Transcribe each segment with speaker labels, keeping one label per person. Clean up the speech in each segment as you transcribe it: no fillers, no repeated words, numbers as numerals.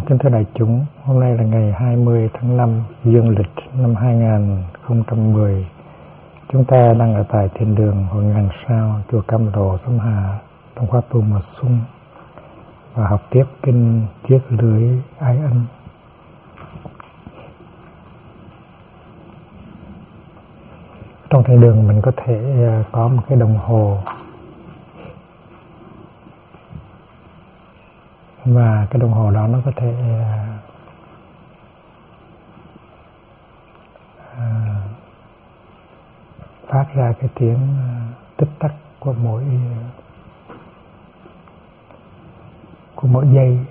Speaker 1: Kính thưa đại chúng, hôm nay là ngày 20 tháng 5 dương lịch năm 2010. Chúng ta đang ở tại thiền đường Hội Ngàn Sao, chùa Cam Lộ, Sông Hà, trong khóa tu mùa xuân và học tiếp kinh Chiếc Lưới Ái Ân. Trong thiền đường mình có thể có một cái đồng hồ, và cái đồng hồ đó nó có thể phát ra cái tiếng tích tắc của mỗi giây.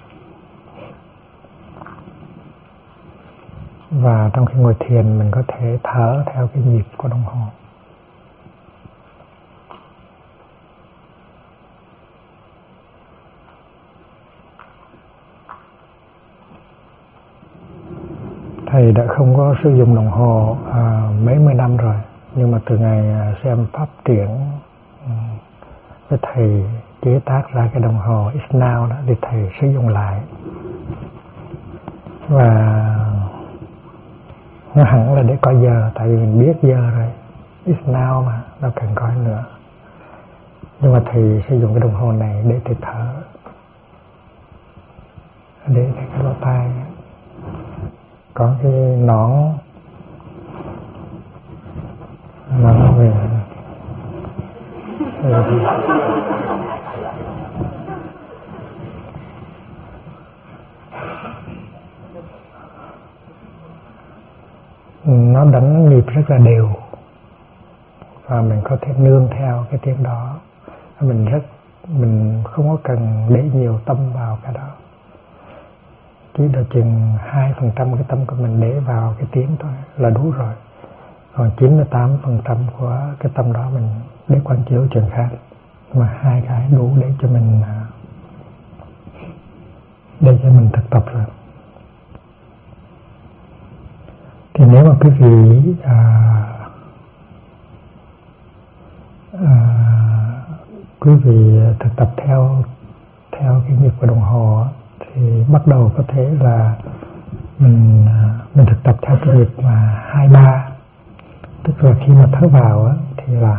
Speaker 1: Và trong khi ngồi thiền mình có thể thở theo cái nhịp của đồng hồ. Thầy đã không có sử dụng đồng hồ mấy mươi năm rồi, nhưng mà từ ngày xem pháp triển với thầy chế tác ra cái đồng hồ It's Now đó, thì thầy sử dụng lại, và nó hẳn là để coi giờ, tại vì mình biết giờ rồi, It's Now mà, đâu cần coi nữa. Nhưng mà thầy sử dụng cái đồng hồ này để thầy thở, để cái lỗ tai có cái nón về nó đánh nhịp rất là đều, và mình có thể nương theo cái tiếng đó. Mình không có cần để nhiều tâm vào cái đó, chỉ được chừng 2% cái tâm của mình để vào cái tiếng thôi là đủ rồi. Còn 98% của cái tâm đó mình để quán chiếu chuyện khác. Mà hai cái đủ để cho mình thực tập rồi. Thì nếu mà quý vị quý vị thực tập theo cái nhịp của đồng hồ, thì bắt đầu có thể là mình thực tập theo cái nhịp mà 2-3, tức là khi mà thở vào thì là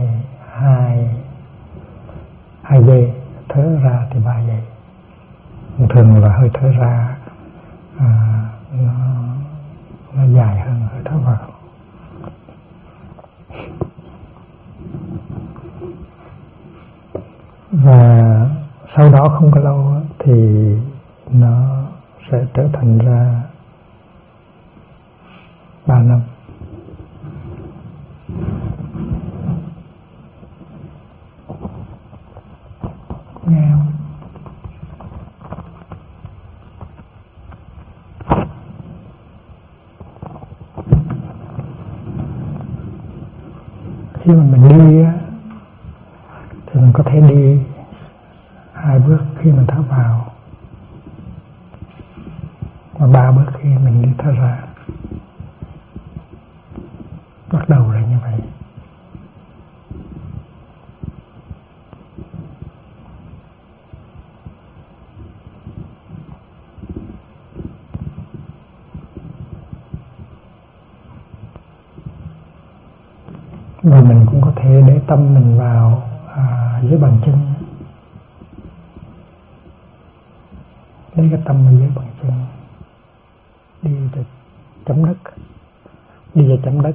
Speaker 1: 2 giây, thở ra thì 3 giây. Thường là hơi thở ra nó dài hơn hơi thở vào. Và sau đó không có lâu thì nó sẽ trở thành ra 3 năm. Nghe không? Khi mà mình đi thì mình có thể đi 2 bước khi mình thở vào, và 3 bước khi mình đi thở ra. Bắt đầu là như vậy. Và mình cũng có thể để tâm mình vào dưới bàn chân. Lấy cái tâm mình dưới bàn chân, đi từ chấm đất, đi về chấm đất.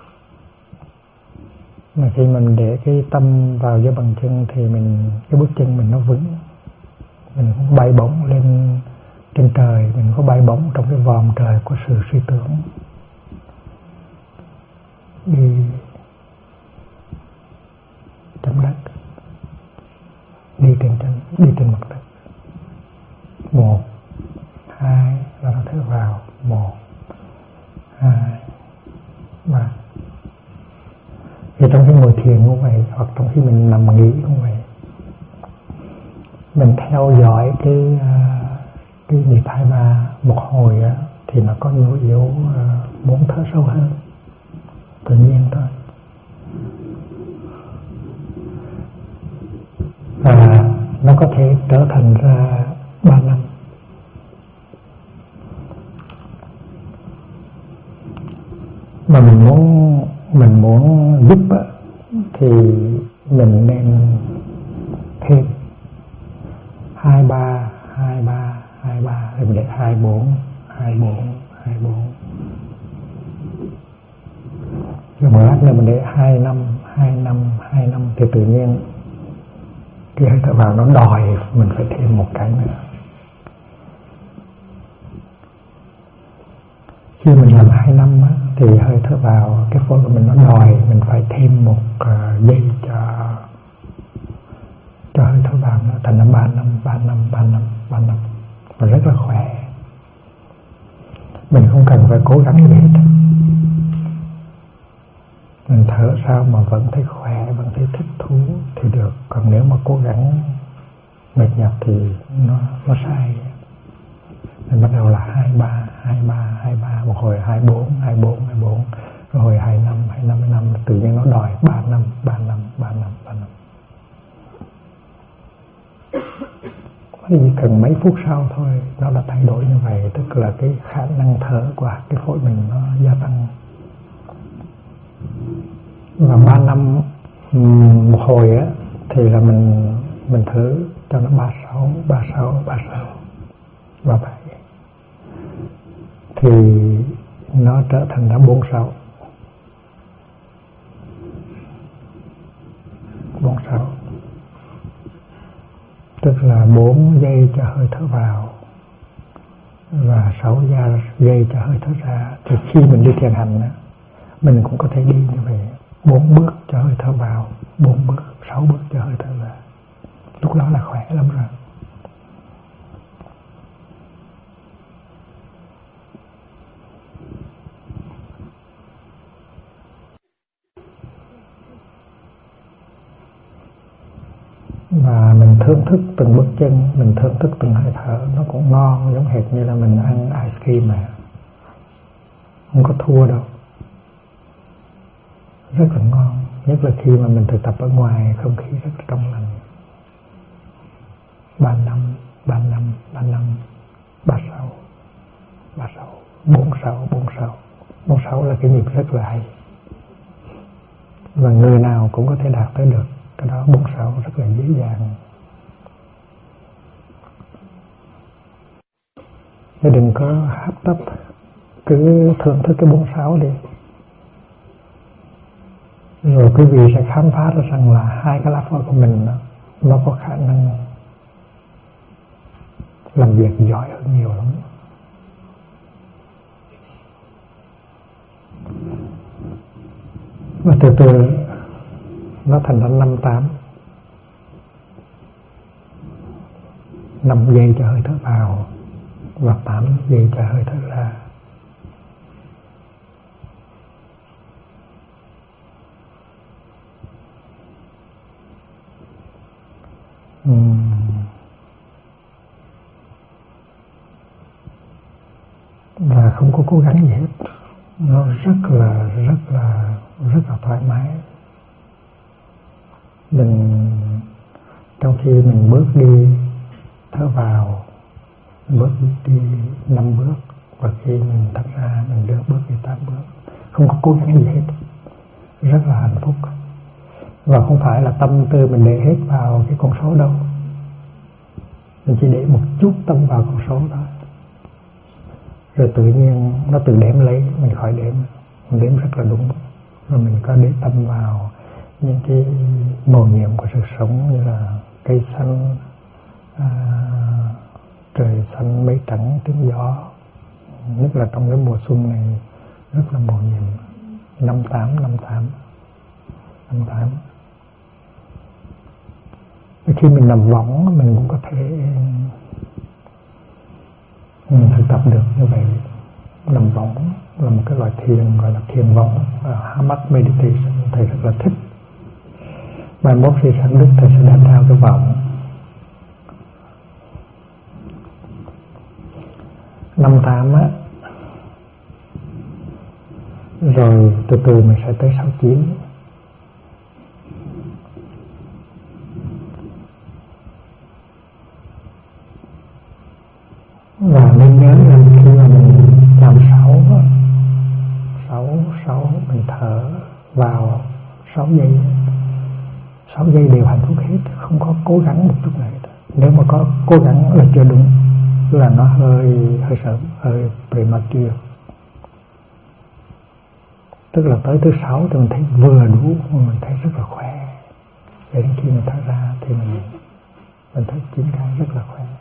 Speaker 1: Mà khi mình để cái tâm vào dưới bàn chân thì cái bước chân mình nó vững, mình không bay bổng lên trên trời, mình không bay bổng trong cái vòm trời của sự suy tưởng. Đi chấm đất, đi trên mặt đất. 1, 2 là nó thở vào, 1, 2, 3. Thì trong khi ngồi thiền cũng vậy, hoặc trong khi mình nằm nghỉ cũng vậy, mình theo dõi cái nhịp 2-3 một hồi thì nó có dấu hiệu muốn thở sâu hơn, tự nhiên thôi. Và nó có thể trở thành ra 3 năm. mà mình muốn giúp thì mình nên thêm 23 rồi mình để 24 rồi một lát nữa mình để 25 thì tự nhiên cái hơi thở vào nó đòi mình phải thêm một cái nữa. Khi mình làm 2 năm thì hơi thở vào cái phổi của mình nó đòi mình phải thêm một giây cho hơi thở vào nó thành là 3 năm và rất là khỏe. Mình không cần phải cố gắng gì hết, mình thở sao mà vẫn thấy khỏe, vẫn thấy thích thú thì được. Còn nếu mà cố gắng mệt nhọc thì nó sai. Mình bắt đầu là 23, một hồi 24, rồi hồi 25, tự nhiên nó đòi 3 năm. Chỉ cần mấy phút sau thôi nó đã thay đổi như vậy, tức là cái khả năng thở của cái phổi mình nó gia tăng. Và 3 năm một hồi thì là mình thử cho nó 36 37 thì nó trở thành đã 46. Tức là 4 giây cho hơi thở vào và 6 giây cho hơi thở ra. Thì khi mình đi thiền hành mình cũng có thể đi như vậy, 4 bước cho hơi thở vào, 4 bước, 6 bước cho hơi thở ra. Lúc đó là khỏe lắm rồi. Và mình thưởng thức từng bước chân, mình thưởng thức từng hơi thở, nó cũng ngon giống hệt như là mình ăn ice cream mà không có thua đâu, rất là ngon. Nhất là khi mà mình thực tập ở ngoài, không khí rất là trong lành. 35, 36, 46 là cái nhịp rất là hay, và người nào cũng có thể đạt tới được cái đó. 46 rất là dễ dàng. Chứ đừng có hấp tấp, cứ thưởng thức cái 46 đi. Rồi quý vị sẽ khám phá ra rằng là hai cái lá phổi của mình nó có khả năng làm việc giỏi hơn nhiều lắm. Và từ từ nó thành ra 58. 5 giây cho hơi thở vào và 8 giây cho hơi thở ra. Và không có cố gắng gì hết, nó rất là thoải mái. Trong khi mình bước đi thở vào, bước đi 5 bước, và khi mình thở ra mình đưa bước đi 8 bước, không có cố gắng gì hết, rất là hạnh phúc. Và không phải là tâm tư mình để hết vào cái con số đâu, mình chỉ để một chút tâm vào con số đó, rồi tự nhiên nó tự đếm lấy, mình khỏi đếm, mình đếm rất là đúng. Rồi mình có để tâm vào những cái màu nhiệm của sự sống, như là cây xanh, trời xanh, mây trắng, tiếng gió, nhất là trong cái mùa xuân này rất là màu nhiệm. 58. Khi mình nằm võng mình cũng có thể thực tập được như vậy. Nằm võng là một cái loại thiền gọi là thiền võng, hammock meditation. Thầy rất là thích. Mai mốt khi sang Đức thầy sẽ đem theo cái võng. 58 rồi từ từ mình sẽ tới 69. Và nên nhớ rằng khi mà mình làm 6 6 mình thở vào 6 giây, 6 giây đều hạnh phúc hết, không có cố gắng một chút nào hết. Nếu mà có cố gắng là chưa đúng, là nó hơi sớm, hơi premature. Tức là tới thứ 6 thì mình thấy vừa đủ, mình thấy rất là khỏe. Để đến khi mình thở ra thì mình thấy 9 cái rất là khỏe.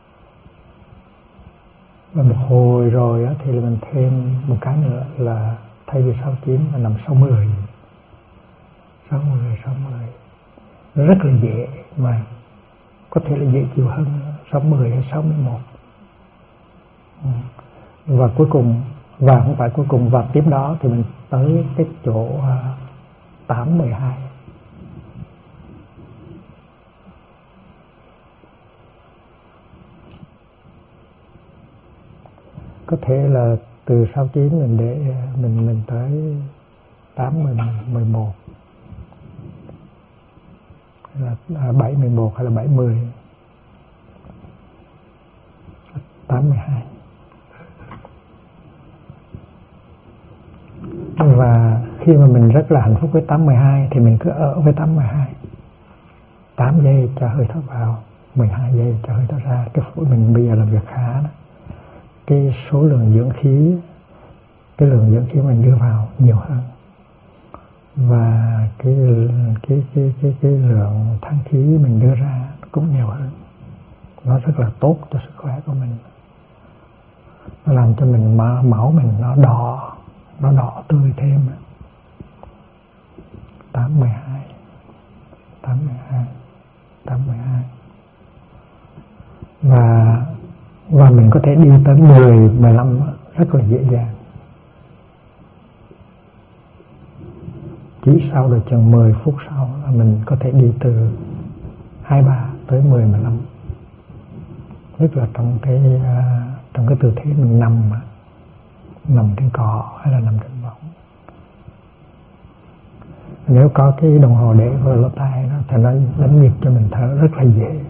Speaker 1: Và một hồi rồi đó, thì mình thêm một cái nữa là thay vì 69 mà nằm 60. Nó rất là dễ, mà có thể là dễ chịu hơn 60 hay 61. Và cuối cùng, và không phải cuối cùng, và tiếp đó thì mình tới cái chỗ 8-12. Có thể là từ 69 mình để mình tới 8-11, là 7-11 hay là 7-10, 8-12. Và khi mà mình rất là hạnh phúc với 8-12 thì mình cứ ở với 8-12. 8 giây cho hơi thở vào, 12 giây cho hơi thở ra. Cái phổi mình bây giờ làm việc khá đó. Cái số lượng dưỡng khí, cái lượng dưỡng khí mình đưa vào nhiều hơn, và cái lượng thanh khí mình đưa ra cũng nhiều hơn. Nó rất là tốt cho sức khỏe của mình. Nó làm cho mình máu mình nó đỏ tươi thêm. 8-12. Và mình có thể đi tới 10-15 rất là dễ dàng. Chỉ sau được chừng 10 phút sau là mình có thể đi từ 2-3 tới 10-15. Nhất là trong cái tư thế mình nằm trên cỏ hay là nằm trên võng. Nếu có cái đồng hồ để vào lỗ tai đó, thì nó đánh nhịp cho mình thở rất là dễ.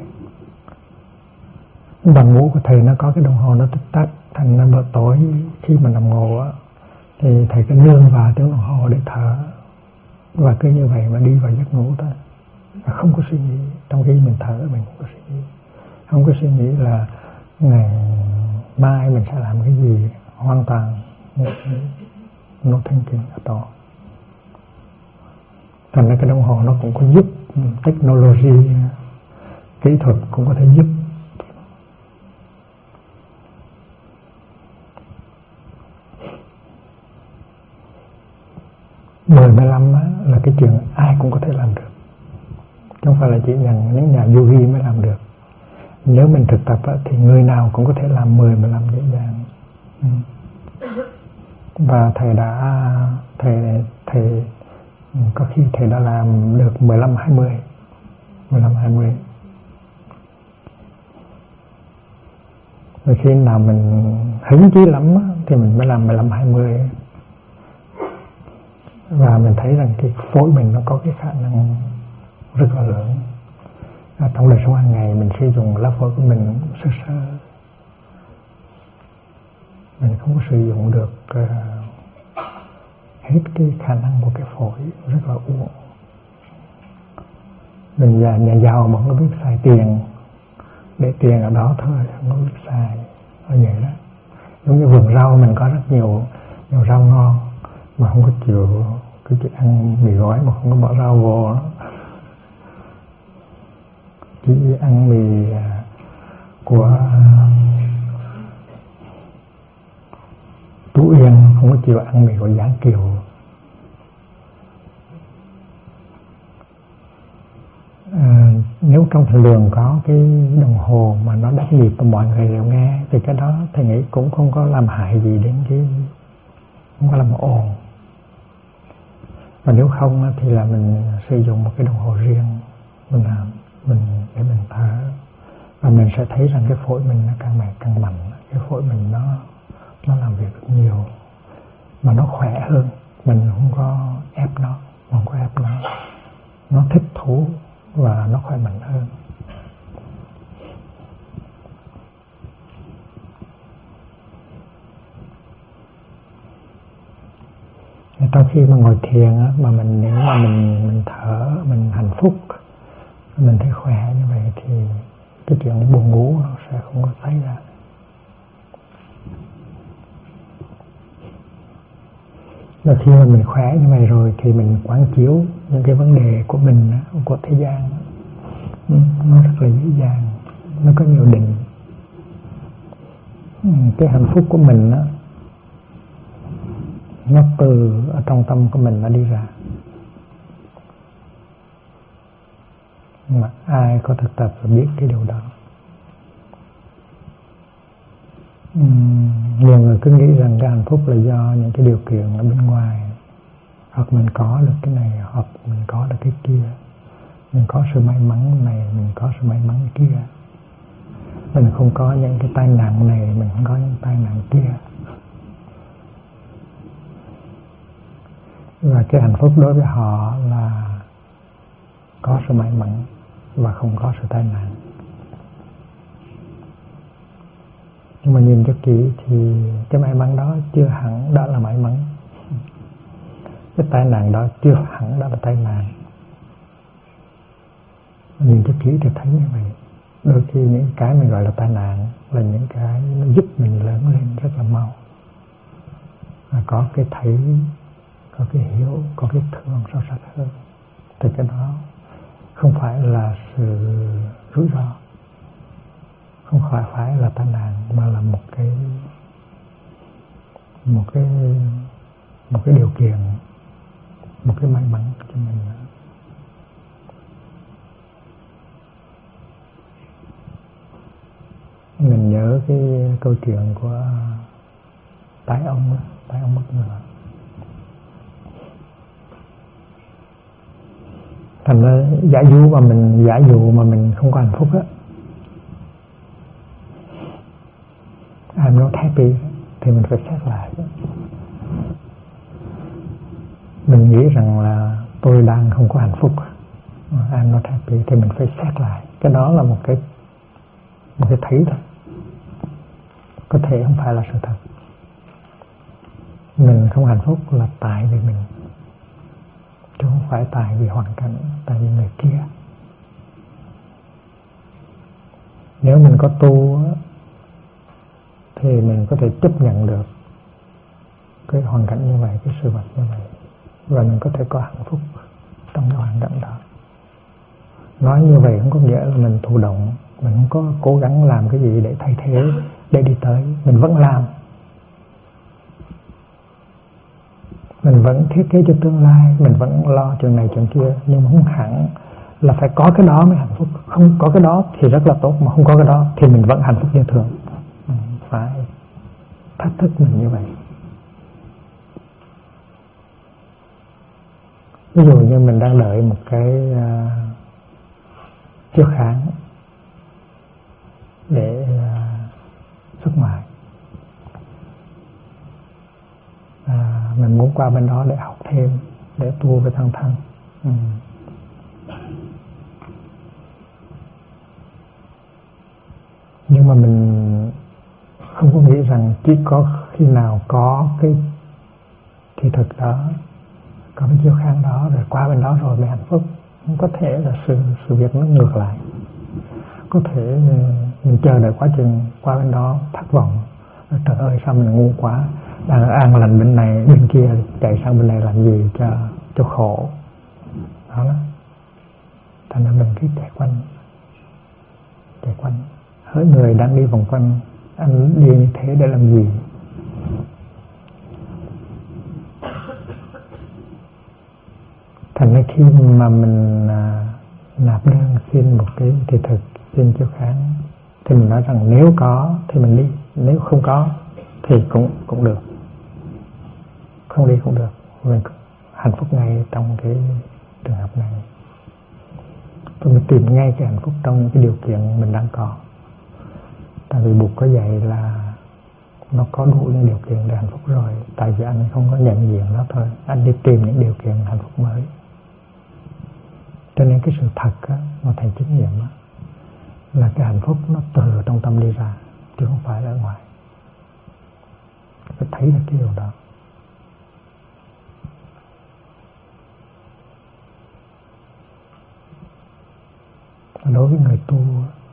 Speaker 1: Bằng ngủ của thầy nó có cái đồng hồ nó tích tắc, thành ra bữa tối khi mà nằm ngủ á, thì thầy cứ nương vào tiếng đồng hồ để thở, và cứ như vậy mà đi vào giấc ngủ thôi. Và không có suy nghĩ, trong khi mình thở mình không có suy nghĩ, không có suy nghĩ là ngày mai mình sẽ làm cái gì, hoàn toàn no thinking at all. Thành ra cái đồng hồ nó cũng có giúp, technology, kỹ thuật cũng có thể giúp. Mười 15 là cái chuyện ai cũng có thể làm được, chứ không phải là chỉ những nhà yogi mới làm được. Nếu mình thực tập thì người nào cũng có thể làm 10-15 dễ dàng. Và thầy có khi thầy đã làm được 15-20. Rồi khi nào mình hứng chí lắm thì mình mới làm 15-20. Và mình thấy rằng cái phổi mình nó có cái khả năng rất là lớn. Trong đời sống hàng ngày mình sử dụng lá phổi của mình sơ sơ, mình không có sử dụng được hết cái khả năng của cái phổi, rất là uổng. Mình là nhà giàu mà không có biết xài tiền, để tiền ở đó thôi, không có biết xài, nó vậy đó. Giống như vườn rau mình có rất nhiều rau ngon mà không có chịu, cứ chỉ ăn mì gói mà không có bỏ rau vô đó. Chỉ ăn mì của Tú Yên, không có chịu ăn mì của Giáng Kiều. Nếu trong thời lượng có cái đồng hồ mà nó đánh nhịp và mọi người đều nghe, thì cái đó thầy nghĩ cũng không có làm hại gì đến cái, không có làm ồn. Và nếu không thì là mình sử dụng một cái đồng hồ riêng mình để mình thở, và mình sẽ thấy rằng cái phổi mình nó càng ngày càng mạnh, cái phổi mình nó làm việc được nhiều mà nó khỏe hơn. Mình không có ép nó, nó thích thú và nó khỏe mạnh hơn. Trong khi mà ngồi thiền á, mà nếu mà mình thở, mình hạnh phúc, mình thấy khỏe như vậy thì cái chuyện buồn ngủ nó sẽ không có xảy ra. Và khi mà mình khỏe như vậy rồi thì mình quán chiếu những cái vấn đề của mình, của thế gian, nó rất là dễ dàng, nó có nhiều định. Cái hạnh phúc của mình đó, nó từ ở trong tâm của mình nó đi ra. Mà ai có thực tập là biết cái điều đó. Nhiều người cứ nghĩ rằng cái hạnh phúc là do những cái điều kiện ở bên ngoài, hoặc mình có được cái này, hoặc mình có được cái kia, mình có sự may mắn này, mình có sự may mắn kia, mình không có những cái tai nạn này, mình không có những tai nạn kia. Và cái hạnh phúc đối với họ là có sự may mắn và không có sự tai nạn. Nhưng mà nhìn cho kỹ thì cái may mắn đó chưa hẳn đó là may mắn, cái tai nạn đó chưa hẳn đó là tai nạn. Nhìn cho kỹ thì thấy như vậy. Đôi khi những cái mình gọi là tai nạn là những cái nó giúp mình lớn lên rất là mau. Có cái thấy, có cái hiểu, có cái thương sâu sắc hơn. Thì cái đó không phải là sự rủi ro, không phải là tai nạn, mà là một cái điều kiện, một cái may mắn cho mình. Mình nhớ cái câu chuyện của tái ông mất người. Thành ra giả dụ mà mình không có hạnh phúc á, I'm not happy, thì mình phải xét lại. Mình nghĩ rằng là tôi đang không có hạnh phúc, I'm not happy, thì mình phải xét lại. Cái đó là một cái thấy thôi, có thể không phải là sự thật. Mình không hạnh phúc là tại vì mình, chứ không phải tại vì hoàn cảnh, tại vì người kia. Nếu mình có tu thì mình có thể chấp nhận được cái hoàn cảnh như vậy, cái sự vật như vậy, và mình có thể có hạnh phúc trong cái hoàn cảnh đó. Nói như vậy không có nghĩa là mình thụ động, mình không có cố gắng làm cái gì để thay thế, để đi tới. Mình vẫn làm, mình vẫn thiết kế cho tương lai, mình vẫn lo chuyện này chuyện kia, nhưng mà không hẳn là phải có cái đó mới hạnh phúc. Không có cái đó thì rất là tốt, mà không có cái đó thì mình vẫn hạnh phúc như thường. Phải thách thức mình như vậy. Ví dụ như mình đang đợi một cái chiếc kháng để xuất ngoại, mình muốn qua bên đó để học thêm, để tu với thân. Nhưng mà mình không có nghĩ rằng chỉ có khi nào có cái thị thực đó, có cái chiếu kháng đó rồi qua bên đó rồi mới hạnh phúc. Không có thể là sự việc nó ngược lại. Có thể mình chờ đợi quá chừng, qua bên đó thất vọng, trời ơi sao mình ngu quá, đang an lành bên này bên kia chạy sang bên này làm gì cho khổ. Đó. Thành ra mình cứ chạy quanh. Hỡi người đang đi vòng quanh, anh đi như thế để làm gì? Thành ra khi mà mình nạp đơn xin một cái thị thực, xin chiếu kháng, thì mình nói rằng nếu có thì mình đi, nếu không có thì cũng được, không đi cũng được. Mình hạnh phúc ngay trong cái trường hợp này. Và mình tìm ngay cái hạnh phúc trong những cái điều kiện mình đang có. Tại vì Bụt có dạy là nó có đủ những điều kiện để hạnh phúc rồi. Tại vì anh không có nhận diện nó thôi, anh đi tìm những điều kiện hạnh phúc mới. Cho nên cái sự thật á, mà thầy chứng nghiệm á, là cái hạnh phúc nó từ trong tâm đi ra, chứ không phải ở ngoài. Phải thấy được cái điều đó. Đối với người tu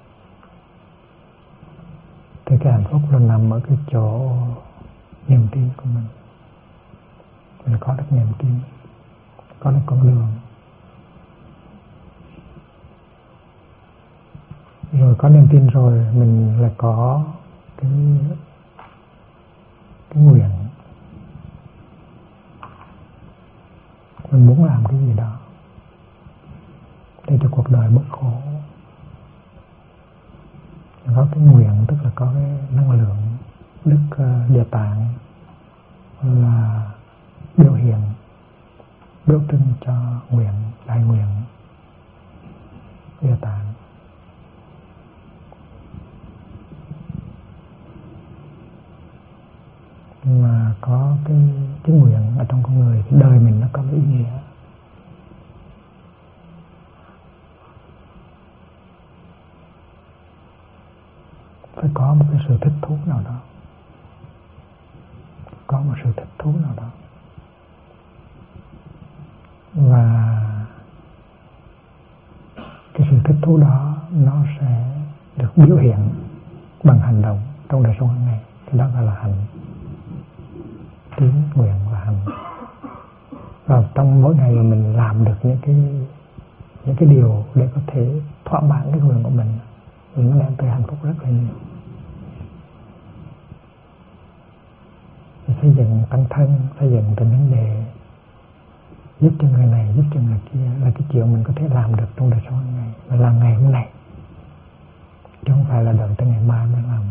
Speaker 1: thì cái hạnh phúc là nằm ở cái chỗ niềm tin của mình. Mình có được niềm tin, có được con đường, rồi có niềm tin rồi mình lại có cái nguyện, mình muốn làm cái gì đó để cho cuộc đời bớt khổ. Mình có cái nguyện, tức là có cái năng lượng đức Địa Tạng là biểu hiện, biểu trưng cho nguyện, đại nguyện Địa Tạng. Mà có cái nguyện ở trong con người thì đời mình nó có cái ý nghĩa. Phải có một cái sự thích thú nào đó, có một sự thích thú nào đó, và cái sự thích thú đó nó sẽ được biểu hiện bằng hành động trong đời sống hàng ngày. Cái đó gọi là hành, tín, nguyện và hành. Và trong mỗi ngày mình làm được những cái điều để có thể thỏa mãn cái nguyện của mình, nó đem tới hạnh phúc rất là nhiều. Xây dựng tăng thân, xây dựng tình vấn đề, giúp cho người này, giúp cho người kia là cái chuyện mình có thể làm được trong đời sống hàng ngày, và làm ngày hôm nay, chứ không phải là đợi tới ngày mai mới làm.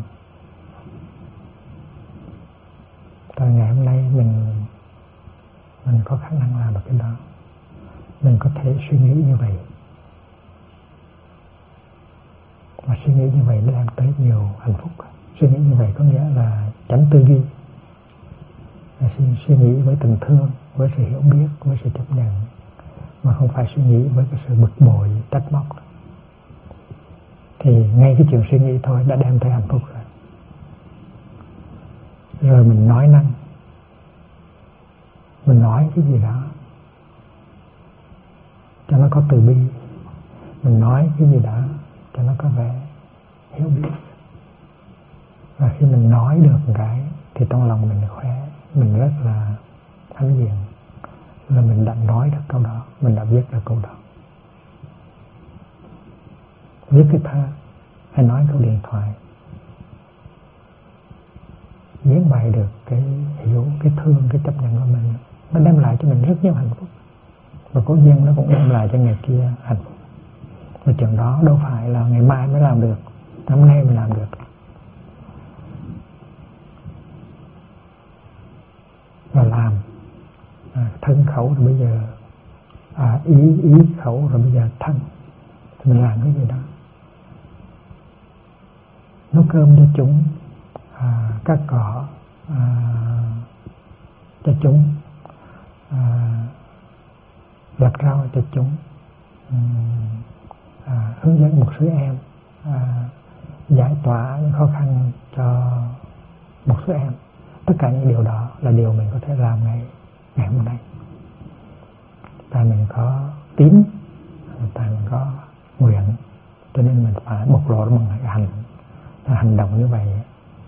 Speaker 1: Từ ngày hôm nay mình có khả năng làm được cái đó, mình có thể suy nghĩ như vậy, mà suy nghĩ như vậy nó đem tới nhiều hạnh phúc. Suy nghĩ như vậy có nghĩa là tránh tư duy, là suy nghĩ với tình thương, với sự hiểu biết, với sự chấp nhận, mà không phải suy nghĩ với cái sự bực bội, trách móc. Thì ngay cái chuyện suy nghĩ thôi đã đem tới hạnh phúc rồi. Rồi mình nói năng, mình nói cái gì đó cho nó có từ bi, mình nói cái gì đó cho nó có vẻ hiểu biết. Và khi mình nói được một cái thì trong lòng mình khỏe, mình rất là hãnh diện là mình đã nói được câu đó, mình đã viết được câu đó. Viết cái thơ hay nói câu điện thoại, diễn bày được cái hiểu, cái thương, cái chấp nhận của mình, nó đem lại cho mình rất nhiều hạnh phúc. Và cố nhiên nó cũng đem lại cho người kia hạnh phúc. Và chuyện đó đâu phải là ngày mai mới làm được, hôm nay mình làm được. Và làm thân khẩu rồi bây giờ ý khẩu rồi bây giờ thân, thì mình làm cái gì đó, nấu cơm cho chúng, cắt cỏ cho chúng, lặt rau cho chúng, hướng dẫn một số em, giải tỏa những khó khăn cho một số em. Tất cả những điều đó là điều mình có thể làm ngày hôm nay. Tại mình có tín, tại mình có nguyện, cho nên mình phải bộc lộ bằng hành động như vậy.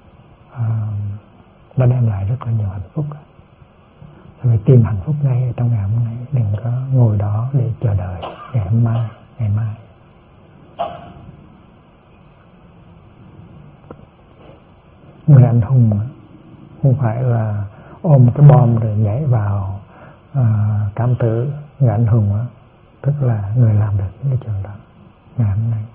Speaker 1: Nó đem lại rất là nhiều hạnh phúc. Phải tìm hạnh phúc ngay trong ngày hôm nay, đừng có ngồi đó để chờ đợi ngày mai. Người anh hùng không phải là ôm cái bom rồi nhảy vào cảm tử. Người anh hùng tức là người làm được những cái chuyện đó ngày hôm nay.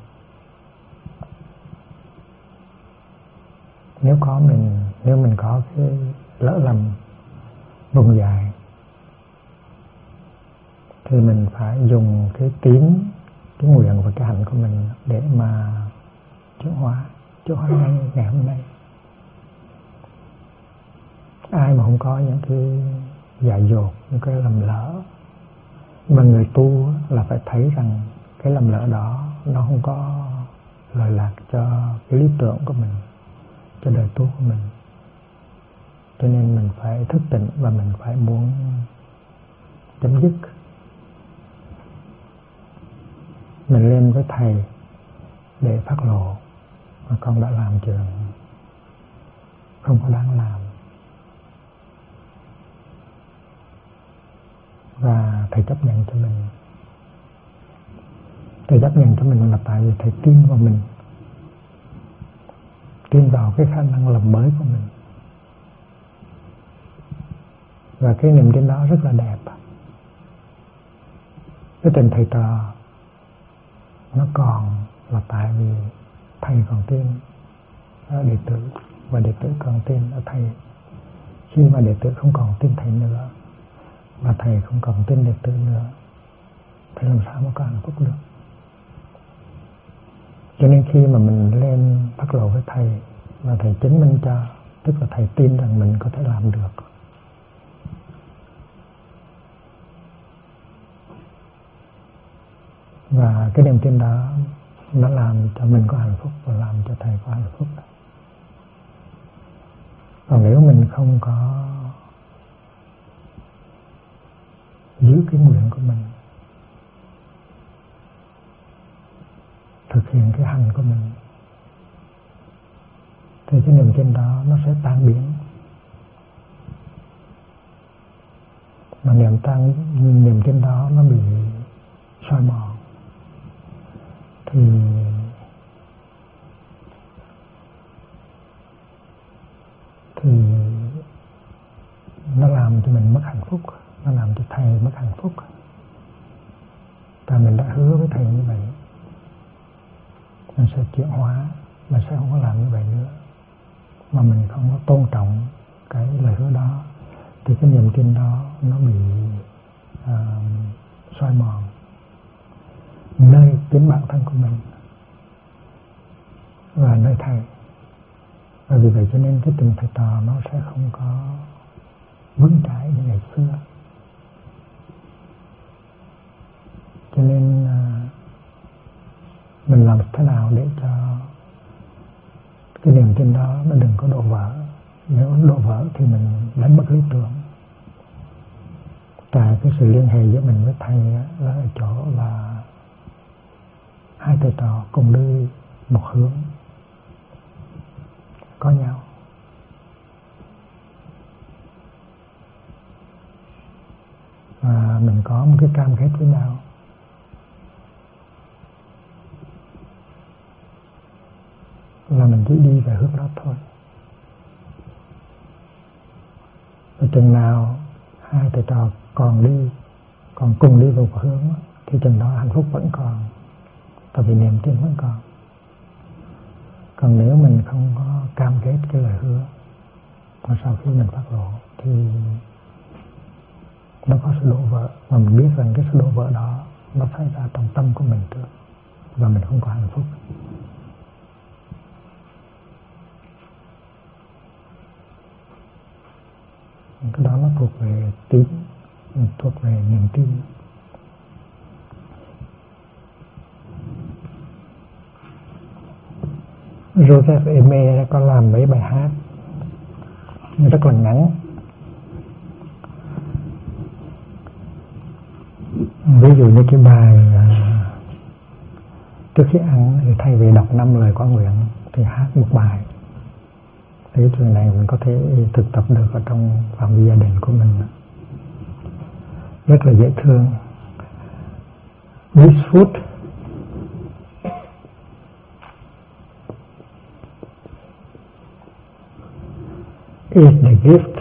Speaker 1: Nếu mình có cái lỡ lầm vùng dài thì mình phải dùng cái tín, cái nguyện và cái hạnh của mình để mà chuyển hóa ngay ngày hôm nay. Ai mà không có những cái dại dột, những cái lầm lỡ, mà người tu là phải thấy rằng cái lầm lỡ đó nó không có lợi lạc cho cái lý tưởng của mình, cho đời tu của mình. Cho nên mình phải thức tỉnh và mình phải muốn chấm dứt. Mình lên với thầy, để phát lộ mà con đã làm chuyện không có đáng làm. Và thầy chấp nhận cho mình. Thầy chấp nhận cho mình là tại vì thầy tin vào mình, tin vào cái khả năng làm mới của mình. Và cái niềm tin đó rất là đẹp. Cái tình thầy trò nó còn là tại vì thầy còn tin ở đệ tử và đệ tử còn tin ở thầy. Khi mà đệ tử không còn tin thầy nữa và thầy không còn tin đệ tử nữa thì làm sao mà có hạnh phúc được. Cho nên khi mà mình lên phát lộ với thầy và thầy chứng minh cho, tức là thầy tin rằng mình có thể làm được. Và cái niềm tin đó nó làm cho mình có hạnh phúc và làm cho thầy có hạnh phúc. Còn nếu mình không có giữ cái nguyện của mình, thực hiện cái hành của mình, thì cái niềm tin đó nó sẽ tan biến. Mà niềm tin đó nó bị soi mòn thì nó làm cho mình mất hạnh phúc, nó làm cho thầy mất hạnh phúc. Tại mình đã hứa với thầy như vậy, mình sẽ chuyển hóa, mình sẽ không có làm như vậy nữa. Mà mình không có tôn trọng cái lời hứa đó thì cái niềm tin đó nó bị soi mòn nơi chính bản thân của mình và nơi thầy. Và vì vậy cho nên cái tình thầy trò nó sẽ không có vững chãi như ngày xưa. Cho nên mình làm thế nào để cho cái niềm tin đó nó đừng có đổ vỡ. Nếu đổ vỡ thì mình đánh mất lý tưởng. Tại cái sự liên hệ giữa mình với thầy là ở chỗ là hai thầy trò cùng đi một hướng, có nhau. Và mình có một cái cam kết với nhau. Là mình chỉ đi về hướng đó thôi. Và chừng nào hai thầy trò còn cùng đi vào một hướng thì chừng đó hạnh phúc vẫn còn, tại vì niềm tin vẫn còn. Còn nếu mình không có cam kết cái lời hứa mà sau khi mình phát lộ thì nó có sự đổ vỡ, mà mình biết rằng cái sự đổ vỡ đó nó xảy ra trong tâm của mình trước và mình không có hạnh phúc. Cái đó nó thuộc về tín, thuộc về niềm tin. Joseph Aimé có làm mấy bài hát rất là ngắn. Ví dụ như cái bài trước khi ăn thì thay vì đọc 5 lời quả nguyện thì hát một bài. Thì cái chuyện này mình có thể thực tập được ở trong phạm vi gia đình của mình. Rất là dễ thương. This food is the gift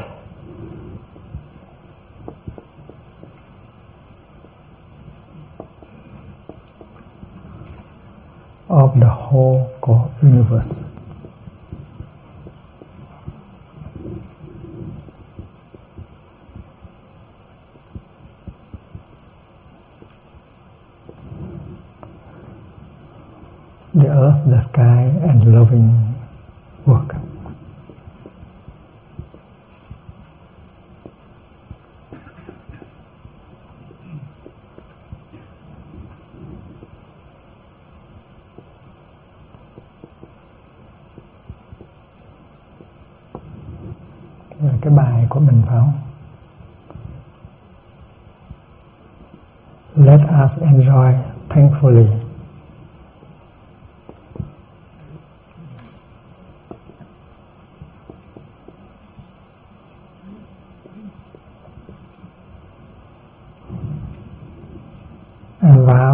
Speaker 1: of the whole universe. The earth, the sky, and loving work. Cái bài của mình phải không? Let us enjoy thankfully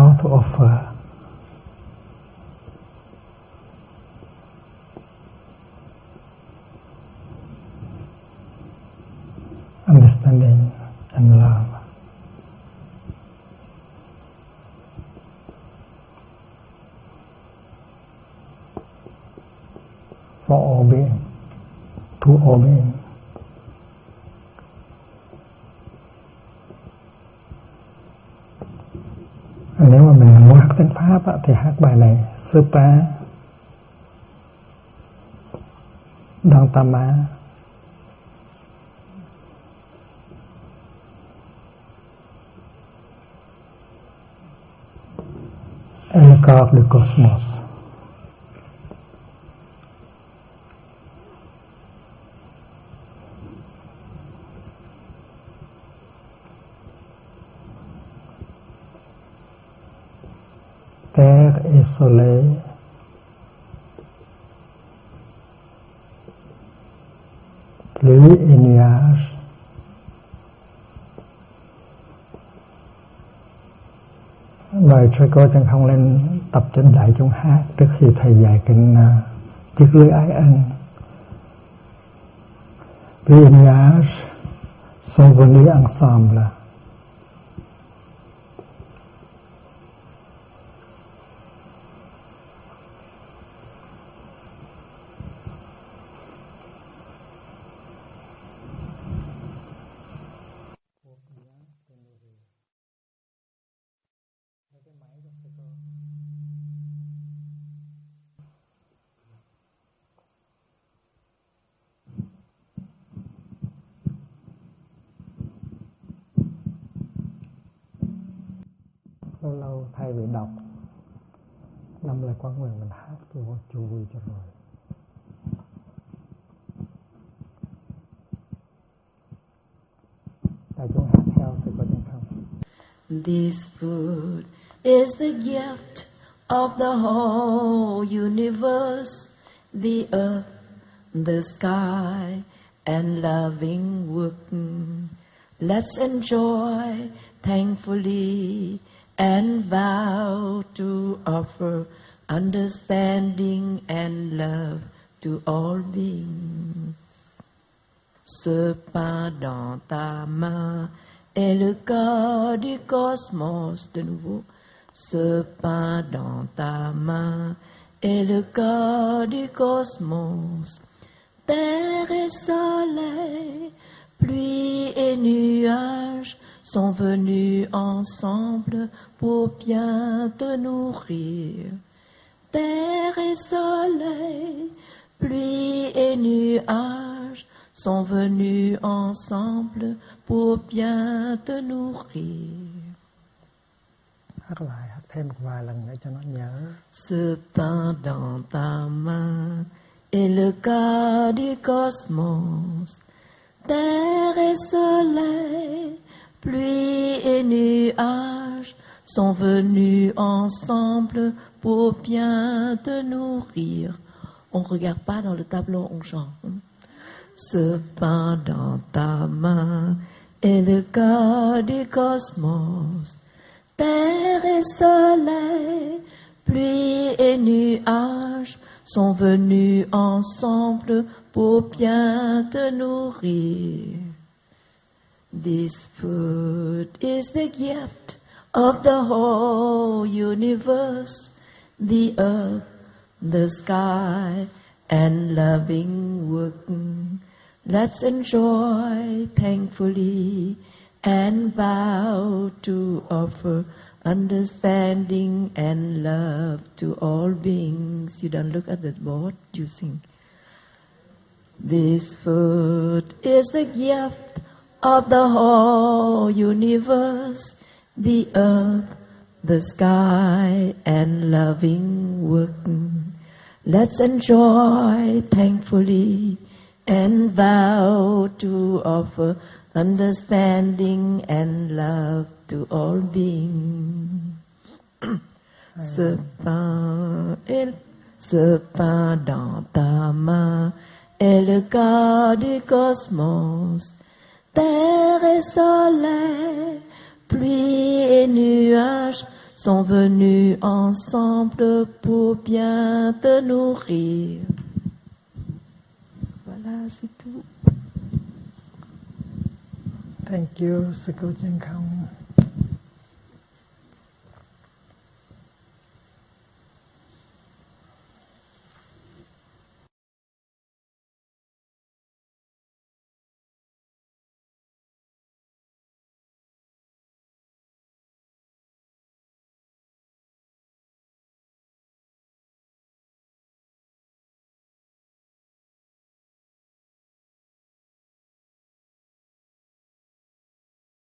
Speaker 1: how to offer. Understanding and love. For all being, to all being. Nếu mà mình muốn hát tiếng Pháp á, thì hát bài này Supa Dantama El corps du cosmos. Terre et soleil, pluie et nuages, bài thầy cô chẳng không lên tập cho đại chúng hát trước khi thầy dạy kinh chiếc lưới ái ân. Pluie et nuages sont venus ensemble. Lâu lâu thay vì đọc năm lời quán nguyện mình hát cho chú vui cho rồi. Đại chúng hát theo sẽ có chẳng không?
Speaker 2: This food is the gift of the whole universe, the earth, the sky, and loving work. Let's enjoy thankfully and vow to offer understanding and love to all beings. Ce pain dans ta main est le cœur du cosmos de nouveau. Ce pain dans ta main est le cœur du cosmos. Terre et soleil, pluie et nuages sont venus ensemble pour bien te nourrir. Terre et soleil, pluie et nuages sont venus ensemble pour bien te nourrir.
Speaker 1: Hát lại, hát thêm một vài lần nữa cho nó nhớ.
Speaker 2: Ce pain dans ta main est le cœur du cosmos. Terre et soleil, pluie et nuages sont venus ensemble pour bien te nourrir. On ne regarde pas dans le tableau, on chante. Ce pain dans ta main est le cœur du cosmos. Terre et soleil, pluie et nuages sont venus ensemble pour bien te nourrir. This food is the gift of the whole universe, the earth, the sky, and loving work. Let's enjoy thankfully and vow to offer understanding and love to all beings. You don't look at the board, you sing. This food is the gift of the whole universe, the earth, the sky, and loving work. Let's enjoy thankfully and vow to offer understanding and love to all beings. Ce pain dans ta main est le cœur du cosmos. Terre et soleil, pluie et nuages sont venus ensemble pour bien te nourrir. Voilà, c'est tout.
Speaker 1: Thank you, sư cô Chân Không.